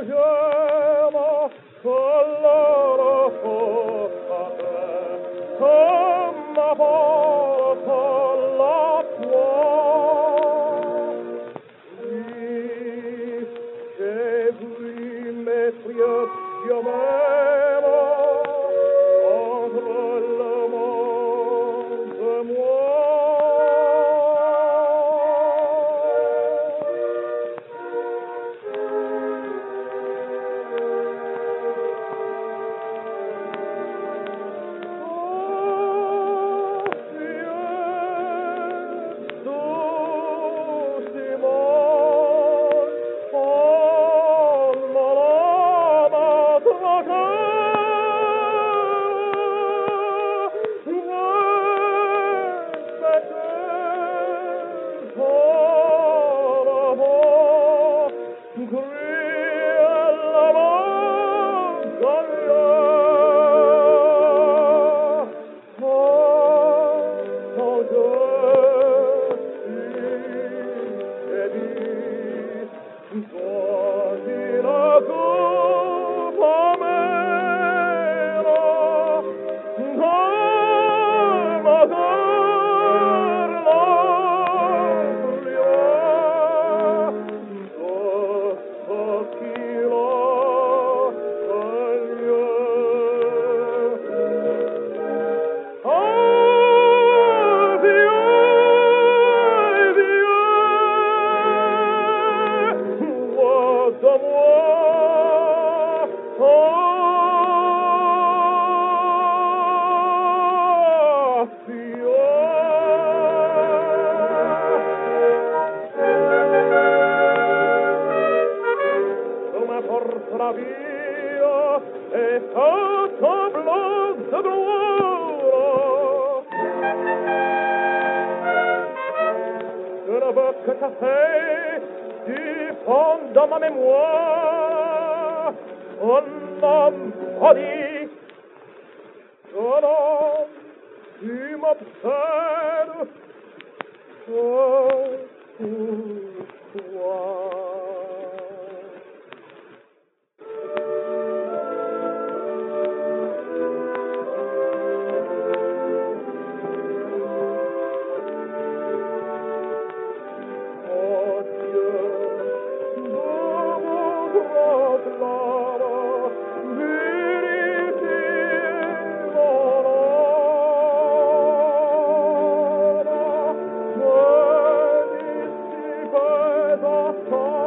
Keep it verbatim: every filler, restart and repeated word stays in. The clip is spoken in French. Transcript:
gelo con loro fossate, come volo con la tua. Oui, j'ai vu mes précieux mêmes entre le monde et moi. La via è fatta blu de gloire. Je ne veux que casser du fond de ma mémoire un homme maudit. Un homme qui m'obsède. Oh, pourquoi? Oh,